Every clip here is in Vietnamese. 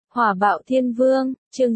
Hỏa bạo thiên vương, chương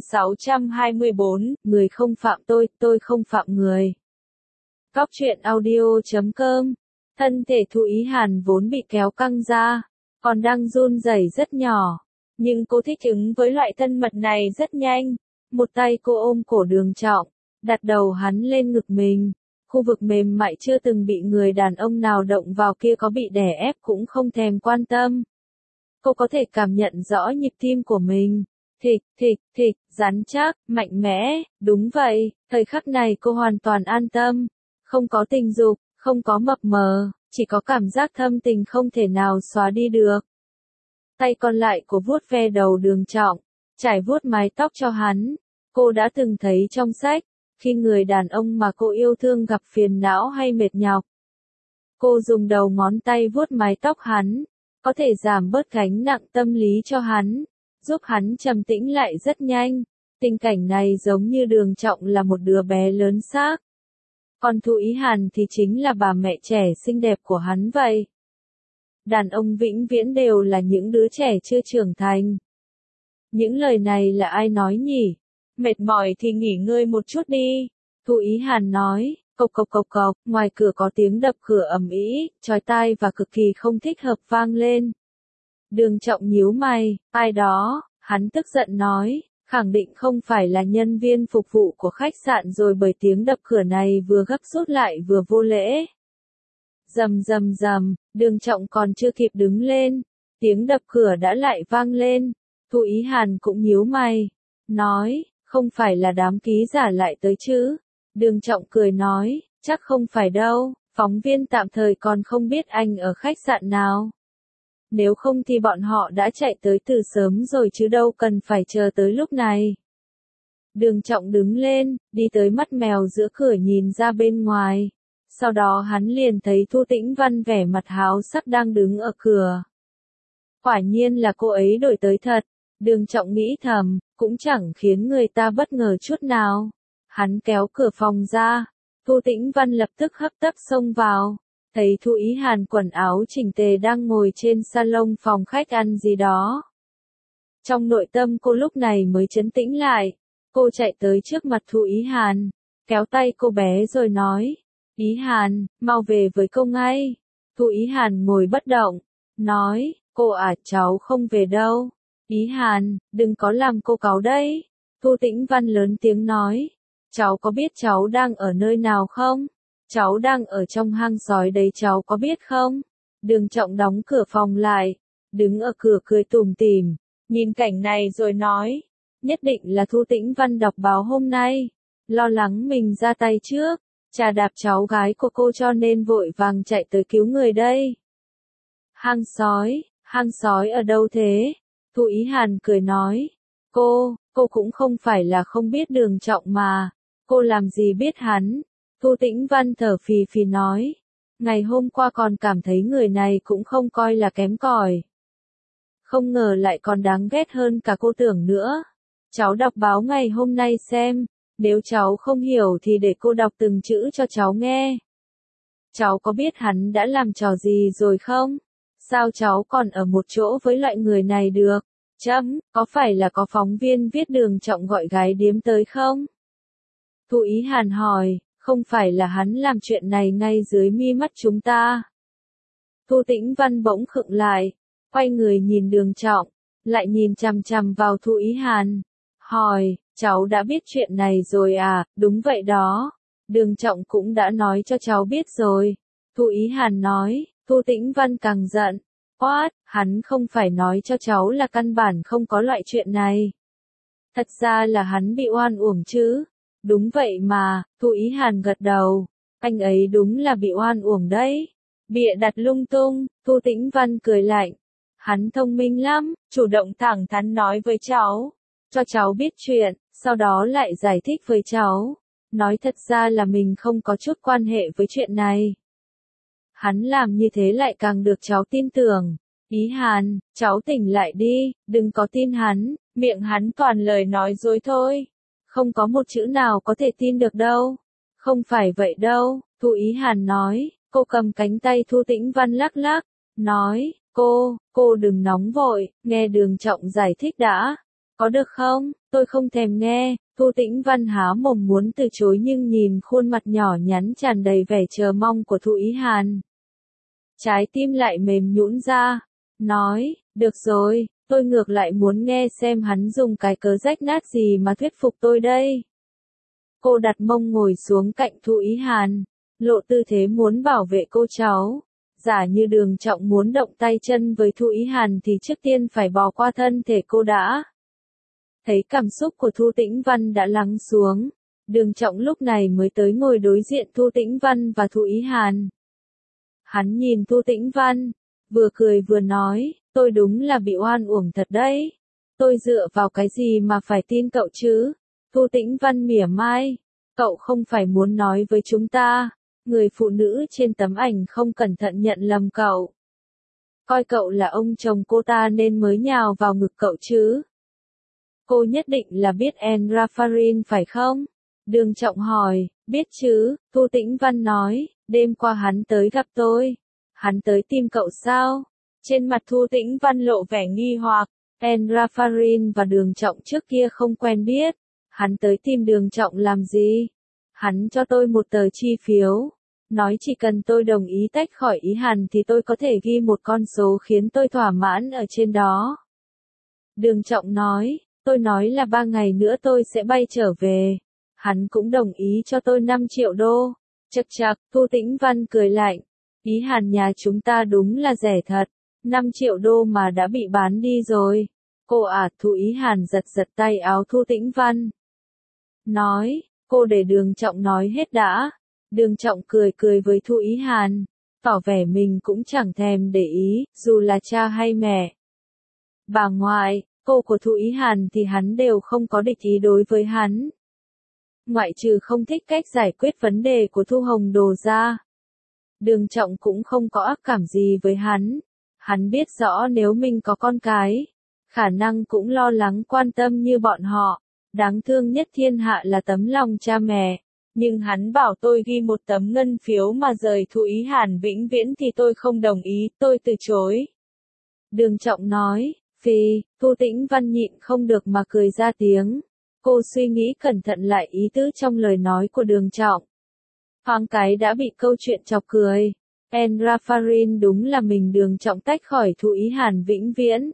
624, người không phạm tôi không phạm người. Góc truyện audio.com. Thân thể Thu Ý Hàn vốn bị kéo căng ra, còn đang run rẩy rất nhỏ. Nhưng cô thích ứng với loại thân mật này rất nhanh. Một tay cô ôm cổ Đường Trọng, đặt đầu hắn lên ngực mình. Khu vực mềm mại chưa từng bị người đàn ông nào động vào kia có bị đè ép cũng không thèm quan tâm. Cô có thể cảm nhận rõ nhịp tim của mình. Thịch, thịch, thịch, rắn chắc, mạnh mẽ, đúng vậy, thời khắc này cô hoàn toàn an tâm. Không có tình dục, không có mập mờ, chỉ có cảm giác thâm tình không thể nào xóa đi được. Tay còn lại cô vuốt ve đầu Đường Trọng, trải vuốt mái tóc cho hắn. Cô đã từng thấy trong sách, khi người đàn ông mà cô yêu thương gặp phiền não hay mệt nhọc, cô dùng đầu ngón tay vuốt mái tóc hắn, có thể giảm bớt gánh nặng tâm lý cho hắn, giúp hắn trầm tĩnh lại rất nhanh. Tình cảnh này giống như Đường Trọng là một đứa bé lớn xác. Còn Thu Ý Hàn thì chính là bà mẹ trẻ xinh đẹp của hắn vậy. Đàn ông vĩnh viễn đều là những đứa trẻ chưa trưởng thành. Những lời này là ai nói nhỉ? Mệt mỏi thì nghỉ ngơi một chút đi. Thu Ý Hàn nói, cộc cộc cộc cộc, ngoài cửa có tiếng đập cửa ầm ĩ, chói tai và cực kỳ không thích hợp vang lên. Đường Trọng nhíu mày, ai đó, hắn tức giận nói, khẳng định không phải là nhân viên phục vụ của khách sạn rồi bởi tiếng đập cửa này vừa gấp rút lại vừa vô lễ. Rầm rầm rầm, Đường Trọng còn chưa kịp đứng lên, tiếng đập cửa đã lại vang lên. Thu Ý Hàn cũng nhíu mày, nói, không phải là đám ký giả lại tới chứ? Đường Trọng cười nói, chắc không phải đâu, phóng viên tạm thời còn không biết anh ở khách sạn nào. Nếu không thì bọn họ đã chạy tới từ sớm rồi chứ đâu cần phải chờ tới lúc này. Đường Trọng đứng lên, đi tới mắt mèo giữa cửa nhìn ra bên ngoài. Sau đó hắn liền thấy Thu Tĩnh Văn vẻ mặt háo sắc đang đứng ở cửa. Quả nhiên là cô ấy đổi tới thật. Đường Trọng nghĩ thầm, cũng chẳng khiến người ta bất ngờ chút nào. Hắn kéo cửa phòng ra, Thu Tĩnh Văn lập tức hấp tấp xông vào, thấy Thu Ý Hàn quần áo chỉnh tề đang ngồi trên salon phòng khách ăn gì đó. Trong nội tâm cô lúc này mới trấn tĩnh lại, cô chạy tới trước mặt Thu Ý Hàn, kéo tay cô bé rồi nói, Ý Hàn, mau về với cô ngay. Thu Ý Hàn ngồi bất động, nói, cô à cháu không về đâu. Ý Hàn, đừng có làm cô cáu đấy. Thu Tĩnh Văn lớn tiếng nói, cháu có biết cháu đang ở nơi nào không? Cháu đang ở trong hang sói đấy cháu có biết không? Đường Trọng đóng cửa phòng lại, đứng ở cửa cười tủm tỉm, nhìn cảnh này rồi nói, nhất định là Thu Tĩnh Văn đọc báo hôm nay, lo lắng mình ra tay trước, chà đạp cháu gái của cô cho nên vội vàng chạy tới cứu người đây. Hang sói ở đâu thế? Thu Ý Hàn cười nói, cô cũng không phải là không biết Đường Trọng mà, cô làm gì biết hắn. Thu Tĩnh Văn thở phì phì nói, ngày hôm qua còn cảm thấy người này cũng không coi là kém cỏi. Không ngờ lại còn đáng ghét hơn cả cô tưởng nữa. Cháu đọc báo ngày hôm nay xem, nếu cháu không hiểu thì để cô đọc từng chữ cho cháu nghe. Cháu có biết hắn đã làm trò gì rồi không? Sao cháu còn ở một chỗ với loại người này được? Có phải là có phóng viên viết Đường Trọng gọi gái điếm tới không? Thu Ý Hàn hỏi, không phải là hắn làm chuyện này ngay dưới mi mắt chúng ta. Thu Tĩnh Văn bỗng khựng lại, quay người nhìn Đường Trọng, lại nhìn chằm chằm vào Thu Ý Hàn, hỏi, cháu đã biết chuyện này rồi à? Đúng vậy đó, Đường Trọng cũng đã nói cho cháu biết rồi. Thu Ý Hàn nói. Thu Tĩnh Văn càng giận, hắn không phải nói cho cháu là căn bản không có loại chuyện này. Thật ra là hắn bị oan uổng chứ. Đúng vậy mà, Thu Ý Hàn gật đầu, anh ấy đúng là bị oan uổng đấy. Bịa đặt lung tung, Thu Tĩnh Văn cười lạnh. Hắn thông minh lắm, chủ động thẳng thắn nói với cháu, cho cháu biết chuyện, sau đó lại giải thích với cháu. Nói thật ra là mình không có chút quan hệ với chuyện này. Hắn làm như thế lại càng được cháu tin tưởng. Ý Hàn, cháu tỉnh lại đi, đừng có tin hắn, miệng hắn toàn lời nói dối thôi. Không có một chữ nào có thể tin được đâu. Không phải vậy đâu, Thu Ý Hàn nói, cô cầm cánh tay Thu Tĩnh Văn lắc lắc, nói, cô đừng nóng vội, nghe Đường Trọng giải thích đã. Có được không? Tôi không thèm nghe. Thu Tĩnh Văn há mồm muốn từ chối nhưng nhìn khuôn mặt nhỏ nhắn tràn đầy vẻ chờ mong của Thu Ý Hàn. Trái tim lại mềm nhũn ra. Nói, được rồi, tôi ngược lại muốn nghe xem hắn dùng cái cớ rách nát gì mà thuyết phục tôi đây. Cô đặt mông ngồi xuống cạnh Thu Ý Hàn, lộ tư thế muốn bảo vệ cô cháu. Giả như Đường Trọng muốn động tay chân với Thu Ý Hàn thì trước tiên phải bò qua thân thể cô đã. Thấy cảm xúc của Thu Tĩnh Văn đã lắng xuống, Đường Trọng lúc này mới tới ngồi đối diện Thu Tĩnh Văn và Thu Ý Hàn. Hắn nhìn Thu Tĩnh Văn, vừa cười vừa nói, tôi đúng là bị oan uổng thật đấy. Tôi dựa vào cái gì mà phải tin cậu chứ? Thu Tĩnh Văn mỉa mai, cậu không phải muốn nói với chúng ta, người phụ nữ trên tấm ảnh không cẩn thận nhận lầm cậu. Coi cậu là ông chồng cô ta nên mới nhào vào ngực cậu chứ. Cô nhất định là biết En Raffarin phải không? Đường Trọng hỏi, biết chứ, Thu Tĩnh Văn nói, đêm qua hắn tới gặp tôi. Hắn tới tìm cậu sao? Trên mặt Thu Tĩnh Văn lộ vẻ nghi hoặc, En Raffarin và Đường Trọng trước kia không quen biết. Hắn tới tìm Đường Trọng làm gì? Hắn cho tôi một tờ chi phiếu. Nói chỉ cần tôi đồng ý tách khỏi Ý Hàn thì tôi có thể ghi một con số khiến tôi thỏa mãn ở trên đó. Đường Trọng nói, tôi nói là 3 ngày nữa tôi sẽ bay trở về. Hắn cũng đồng ý cho tôi 5 triệu đô. Chậc chậc, Thu Tĩnh Văn cười lạnh. Ý Hàn nhà chúng ta đúng là rẻ thật. 5 triệu đô mà đã bị bán đi rồi. Cô à, Thu Ý Hàn giật giật tay áo Thu Tĩnh Văn. Nói, cô để Đường Trọng nói hết đã. Đường Trọng cười cười với Thu Ý Hàn, tỏ vẻ mình cũng chẳng thèm để ý, dù là cha hay mẹ. Bà ngoại, cô của Thu Ý Hàn thì hắn đều không có địch ý đối với hắn. Ngoại trừ không thích cách giải quyết vấn đề của Thu Hồng Đồ ra. Đường Trọng cũng không có ác cảm gì với hắn. Hắn biết rõ nếu mình có con cái, khả năng cũng lo lắng quan tâm như bọn họ. Đáng thương nhất thiên hạ là tấm lòng cha mẹ. Nhưng hắn bảo tôi ghi một tấm ngân phiếu mà rời Thu Ý Hàn vĩnh viễn thì tôi không đồng ý, tôi từ chối. Đường Trọng nói, phi, Thu Tĩnh Văn nhịn không được mà cười ra tiếng. Cô suy nghĩ cẩn thận lại ý tứ trong lời nói của Đường Trọng. Thoáng cái đã bị câu chuyện chọc cười. En Raffarin đúng là mình Đường Trọng tách khỏi Thu Ý Hàn vĩnh viễn.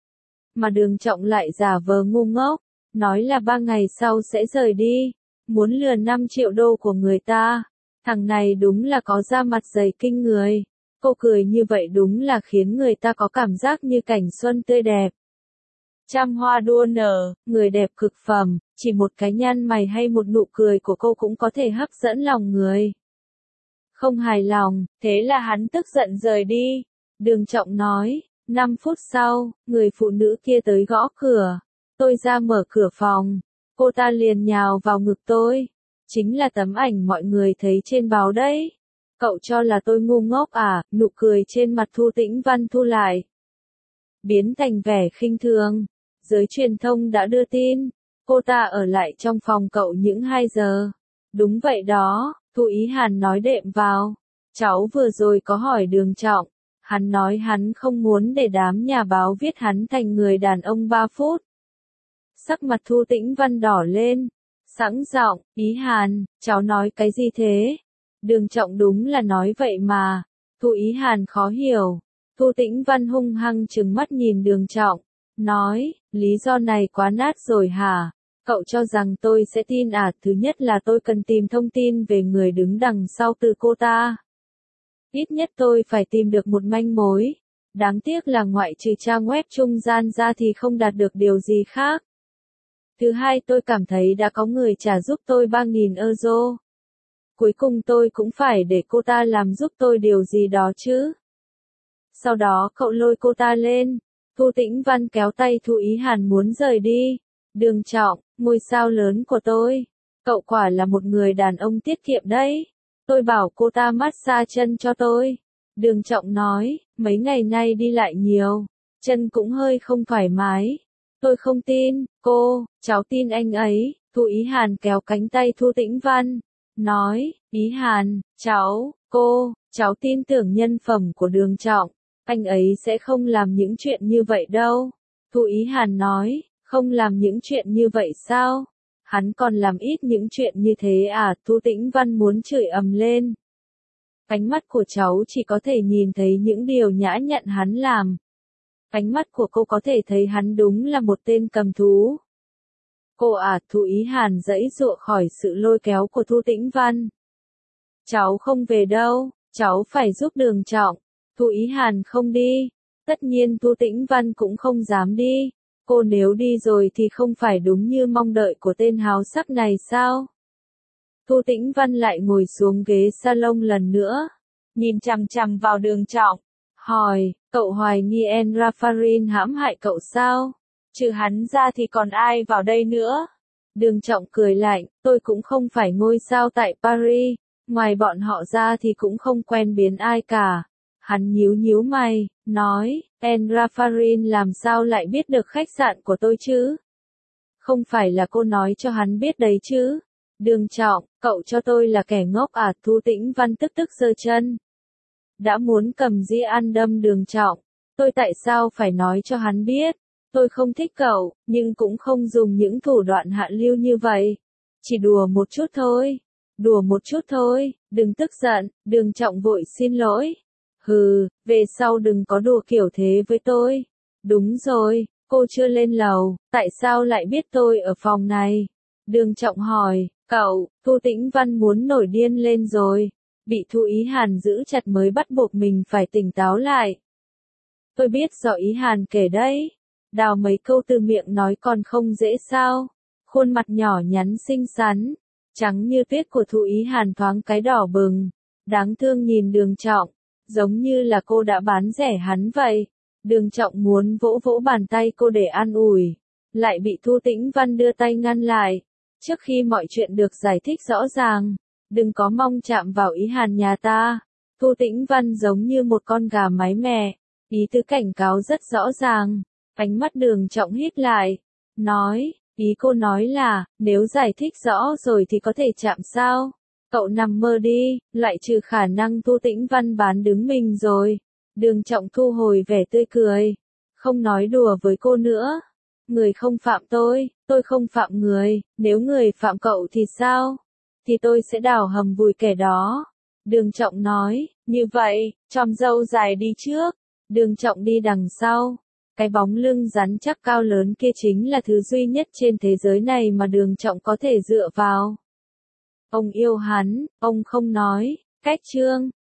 Mà Đường Trọng lại giả vờ ngu ngốc, nói là 3 ngày sau sẽ rời đi. Muốn lừa 5 triệu đô của người ta. Thằng này đúng là có da mặt dày kinh người. Cô cười như vậy đúng là khiến người ta có cảm giác như cảnh xuân tươi đẹp. Trăm hoa đua nở, người đẹp cực phẩm, chỉ một cái nhăn mày hay một nụ cười của cô cũng có thể hấp dẫn lòng người. Không hài lòng, thế là hắn tức giận rời đi. Đường Trọng nói, 5 phút sau, người phụ nữ kia tới gõ cửa. Tôi ra mở cửa phòng. Cô ta liền nhào vào ngực tôi. Chính là tấm ảnh mọi người thấy trên báo đấy. Cậu cho là tôi ngu ngốc à? Nụ cười trên mặt Thu Tĩnh Văn thu lại, biến thành vẻ khinh thường. Giới truyền thông đã đưa tin, cô ta ở lại trong phòng cậu những 2 giờ. Đúng vậy đó, Thu Ý Hàn nói đệm vào. Cháu vừa rồi có hỏi Đường Trọng. Hắn nói hắn không muốn để đám nhà báo viết hắn thành người đàn ông 3 phút. Sắc mặt Thu Tĩnh Văn đỏ lên, sẵn giọng, Ý Hàn, cháu nói cái gì thế? Đường Trọng đúng là nói vậy mà. Thu Ý Hàn khó hiểu. Thu Tĩnh Văn hung hăng trừng mắt nhìn Đường Trọng, nói, lý do này quá nát rồi hả? Cậu cho rằng tôi sẽ tin à? Thứ nhất là tôi cần tìm thông tin về người đứng đằng sau từ cô ta. Ít nhất tôi phải tìm được một manh mối. Đáng tiếc là ngoại trừ trang web trung gian ra thì không đạt được điều gì khác. Thứ hai, tôi cảm thấy đã có người trả giúp tôi 3.000 euro. Cuối cùng tôi cũng phải để cô ta làm giúp tôi điều gì đó chứ. Sau đó cậu lôi cô ta lên. Thu Tĩnh Văn kéo tay Thu Ý Hàn muốn rời đi. Đường Trọng, ngôi sao lớn của tôi. Cậu quả là một người đàn ông tiết kiệm đấy. Tôi bảo cô ta massage chân cho tôi. Đường Trọng nói, mấy ngày nay đi lại nhiều. Chân cũng hơi không thoải mái. Tôi không tin, cô, cháu tin anh ấy. Thu Ý Hàn kéo cánh tay Thu Tĩnh Văn. Nói, Ý Hàn, cháu tin tưởng nhân phẩm của Đường Trọng. Anh ấy sẽ không làm những chuyện như vậy đâu. Thu Ý Hàn nói, Không làm những chuyện như vậy sao? Hắn còn làm ít những chuyện như thế à? Thu Tĩnh Văn muốn chửi ầm lên. Ánh mắt của cháu chỉ có thể nhìn thấy những điều nhã nhặn hắn làm. Ánh mắt của cô có thể thấy hắn đúng là một tên cầm thú. Cô à, Thu Ý Hàn giãy giụa khỏi sự lôi kéo của Thu Tĩnh Văn. Cháu không về đâu, cháu phải giúp Đường Trọng. Thu Ý Hàn không đi. Tất nhiên Thu Tĩnh Văn cũng không dám đi. Cô nếu đi rồi thì không phải đúng như mong đợi của tên háo sắc này sao? Thu Tĩnh Văn lại ngồi xuống ghế salon lần nữa, nhìn chằm chằm vào Đường Trọng, hỏi, cậu hoài nghi En Rafarin hãm hại cậu sao? Trừ hắn ra thì còn ai vào đây nữa? Đường Trọng cười lạnh, tôi cũng không phải ngôi sao tại Paris, ngoài bọn họ ra thì cũng không quen biến ai cả. Hắn nhíu nhíu mày, nói, En Rafarin làm sao lại biết được khách sạn của tôi chứ? Không phải là cô nói cho hắn biết đấy chứ? Đường Trọng, cậu cho tôi là kẻ ngốc à? Thu Tĩnh Văn tức tức giơ chân. Đã muốn cầm dĩa ăn đâm Đường Trọng. Tôi tại sao phải nói cho hắn biết? Tôi không thích cậu, nhưng cũng không dùng những thủ đoạn hạ lưu như vậy. Chỉ đùa một chút thôi. Đùa một chút thôi, đừng tức giận. Đường Trọng vội xin lỗi. Hừ, về sau đừng có đùa kiểu thế với tôi. Đúng rồi, cô chưa lên lầu, tại sao lại biết tôi ở phòng này? Đường Trọng hỏi, cậu, Thu Tĩnh Văn muốn nổi điên lên rồi. Bị Thu Ý Hàn giữ chặt mới bắt buộc mình phải tỉnh táo lại. Tôi biết rõ Ý Hàn kể đấy. Đào mấy câu từ miệng nói còn không dễ sao. Khuôn mặt nhỏ nhắn xinh xắn, trắng như tuyết của Thu Ý Hàn thoáng cái đỏ bừng. Đáng thương nhìn Đường Trọng, giống như là cô đã bán rẻ hắn vậy. Đường Trọng muốn vỗ vỗ bàn tay cô để an ủi, lại bị Thu Tĩnh Văn đưa tay ngăn lại. Trước khi mọi chuyện được giải thích rõ ràng, đừng có mong chạm vào Ý Hàn nhà ta. Thu Tĩnh Văn giống như một con gà mái mè, ý tứ cảnh cáo rất rõ ràng. Ánh mắt Đường Trọng hít lại, nói, ý cô nói là, nếu giải thích rõ rồi thì có thể chạm sao? Cậu nằm mơ đi, lại trừ khả năng Thu Tĩnh Văn bán đứng mình rồi. Đường Trọng thu hồi vẻ tươi cười, không nói đùa với cô nữa. Người không phạm tôi không phạm người, nếu người phạm cậu thì sao? Thì tôi sẽ đào hầm vùi kẻ đó. Đường Trọng nói, như vậy, chòm râu dài đi trước, Đường Trọng đi đằng sau. Cái bóng lưng rắn chắc cao lớn kia chính là thứ duy nhất trên thế giới này mà Đường Trọng có thể dựa vào. Ông yêu hắn, ông không nói. Cách chương